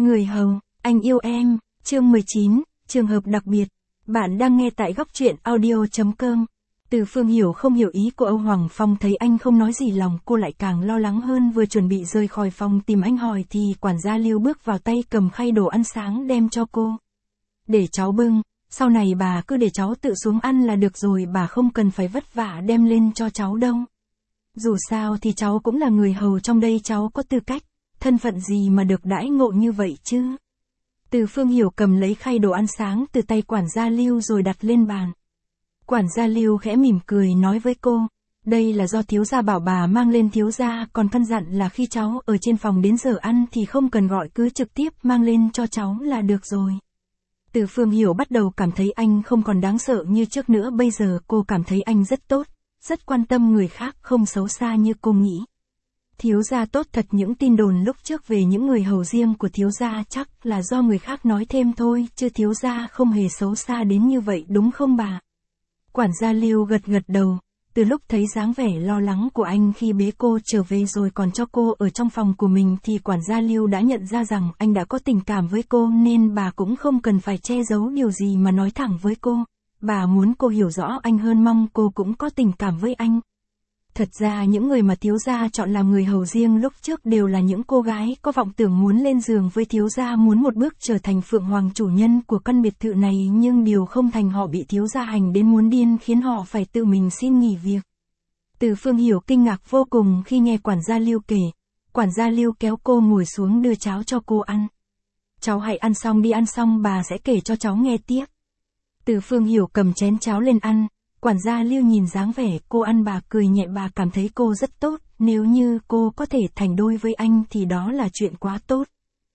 Người hầu, anh yêu em, chương 19, trường hợp đặc biệt. Bạn đang nghe tại góc truyện audio.com. Từ Phương Hiểu không hiểu ý của Âu Hoàng Phong, thấy anh không nói gì lòng cô lại càng lo lắng hơn, vừa chuẩn bị rời khỏi phòng tìm anh hỏi thì quản gia Lưu bước vào, tay cầm khay đồ ăn sáng đem cho cô. Để cháu bưng, sau này bà cứ để cháu tự xuống ăn là được rồi, bà không cần phải vất vả đem lên cho cháu đâu. Dù sao thì cháu cũng là người hầu trong đây, cháu có tư cách, thân phận gì mà được đãi ngộ như vậy chứ. Từ Phương Hiểu cầm lấy khay đồ ăn sáng từ tay quản gia Lưu rồi đặt lên bàn. Quản gia Lưu khẽ mỉm cười nói với cô, đây là do thiếu gia bảo bà mang lên, thiếu gia còn căn dặn là khi cháu ở trên phòng đến giờ ăn thì không cần gọi, cứ trực tiếp mang lên cho cháu là được rồi. Từ Phương Hiểu bắt đầu cảm thấy anh không còn đáng sợ như trước nữa, bây giờ cô cảm thấy anh rất tốt, rất quan tâm người khác, không xấu xa như cô nghĩ. Thiếu gia tốt thật, những tin đồn lúc trước về những người hầu riêng của thiếu gia chắc là do người khác nói thêm thôi, chứ thiếu gia không hề xấu xa đến như vậy đúng không bà? Quản gia Lưu gật gật đầu, từ lúc thấy dáng vẻ lo lắng của anh khi bế cô trở về rồi còn cho cô ở trong phòng của mình thì quản gia Lưu đã nhận ra rằng anh đã có tình cảm với cô, nên bà cũng không cần phải che giấu điều gì mà nói thẳng với cô. Bà muốn cô hiểu rõ anh hơn, mong cô cũng có tình cảm với anh. Thật ra những người mà thiếu gia chọn làm người hầu riêng lúc trước đều là những cô gái có vọng tưởng muốn lên giường với thiếu gia, muốn một bước trở thành phượng hoàng chủ nhân của căn biệt thự này, nhưng điều không thành, họ bị thiếu gia hành đến muốn điên, khiến họ phải tự mình xin nghỉ việc. Từ Phương Hiểu kinh ngạc vô cùng khi nghe quản gia Lưu kể. Quản gia Lưu kéo cô ngồi xuống đưa cháo cho cô ăn. Cháu hãy ăn xong đi, ăn xong bà sẽ kể cho cháu nghe tiếp. Từ Phương Hiểu cầm chén cháo lên ăn. Quản gia Lưu nhìn dáng vẻ cô ăn, bà cười nhẹ, bà cảm thấy cô rất tốt, nếu như cô có thể thành đôi với anh thì đó là chuyện quá tốt.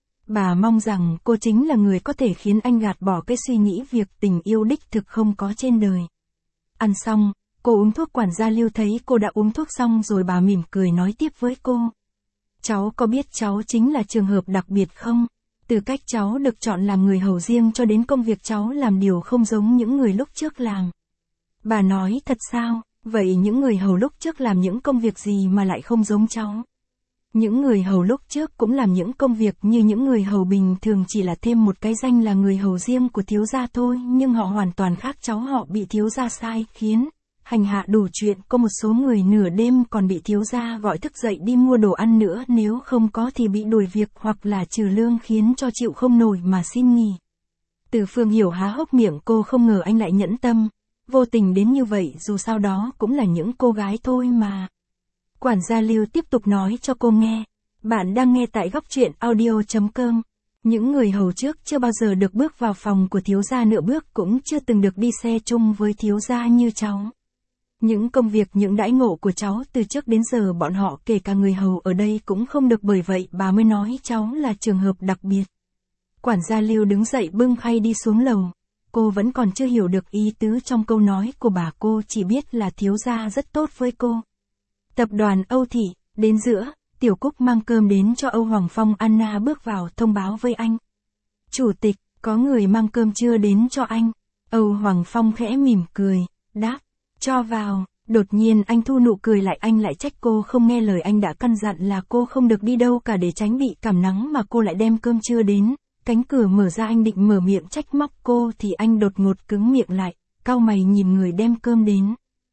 Bà mong rằng cô chính là người có thể khiến anh gạt bỏ cái suy nghĩ việc tình yêu đích thực không có trên đời. Ăn xong, cô uống thuốc. Quản gia Lưu thấy cô đã uống thuốc xong rồi bà mỉm cười nói tiếp với cô. Cháu có biết cháu chính là trường hợp đặc biệt không? Từ cách cháu được chọn làm người hầu riêng cho đến công việc cháu làm đều không giống những người lúc trước làm. Bà nói thật sao? Vậy những người hầu lúc trước làm những công việc gì mà lại không giống cháu? Những người hầu lúc trước cũng làm những công việc như những người hầu bình thường, chỉ là thêm một cái danh là người hầu riêng của thiếu gia thôi, nhưng họ hoàn toàn khác cháu. Họ bị thiếu gia sai khiến, hành hạ đủ chuyện, có một số người nửa đêm còn bị thiếu gia gọi thức dậy đi mua đồ ăn nữa, nếu không có thì bị đuổi việc hoặc là trừ lương, khiến cho chịu không nổi mà xin nghỉ. Từ Phương Hiểu há hốc miệng, cô không ngờ anh lại nhẫn tâm, vô tình đến như vậy, dù sao đó cũng là những cô gái thôi mà. Quản gia Lưu tiếp tục nói cho cô nghe. Bạn đang nghe tại góc truyện audio.com. Những người hầu trước chưa bao giờ được bước vào phòng của thiếu gia, nửa bước cũng chưa từng được đi xe chung với thiếu gia như cháu. Những công việc, những đãi ngộ của cháu từ trước đến giờ bọn họ, kể cả người hầu ở đây, cũng không được, bởi vậy bà mới nói cháu là trường hợp đặc biệt. Quản gia Lưu đứng dậy bưng khay đi xuống lầu. Cô vẫn còn chưa hiểu được ý tứ trong câu nói của bà, cô chỉ biết là thiếu gia rất tốt với cô. Tập đoàn Âu Thị, đến giữa, Tiểu Cúc mang cơm đến cho Âu Hoàng Phong. Anna bước vào thông báo với anh. Chủ tịch, có người mang cơm trưa đến cho anh. Âu Hoàng Phong khẽ mỉm cười, đáp, cho vào. Đột nhiên anh thu nụ cười lại, anh lại trách cô không nghe lời, anh đã căn dặn là cô không được đi đâu cả để tránh bị cảm nắng mà cô lại đem cơm trưa đến. Cánh cửa mở ra, anh định mở miệng trách móc cô thì anh đột ngột cứng miệng lại, cau mày nhìn người đem cơm đến.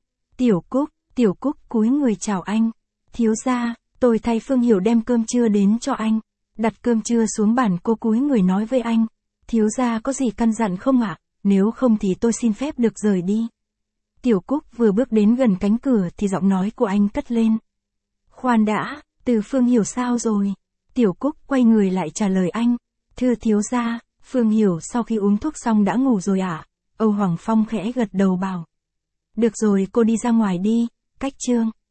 Tiểu Cúc cúi người chào anh. Thiếu gia, tôi thay Phương Hiểu đem cơm trưa đến cho anh. Đặt cơm trưa xuống bàn, cô cúi người nói với anh. Thiếu gia có gì căn dặn không ạ? Nếu không thì tôi xin phép được rời đi. Tiểu Cúc vừa bước đến gần cánh cửa thì giọng nói của anh cất lên. Khoan đã, Từ Phương Hiểu sao rồi? Tiểu Cúc quay người lại trả lời anh. Thưa thiếu gia, Phương Hiểu sau khi uống thuốc xong đã ngủ rồi ạ. Âu Hoàng Phong khẽ gật đầu bảo. Được rồi, cô đi ra ngoài đi, cách trương.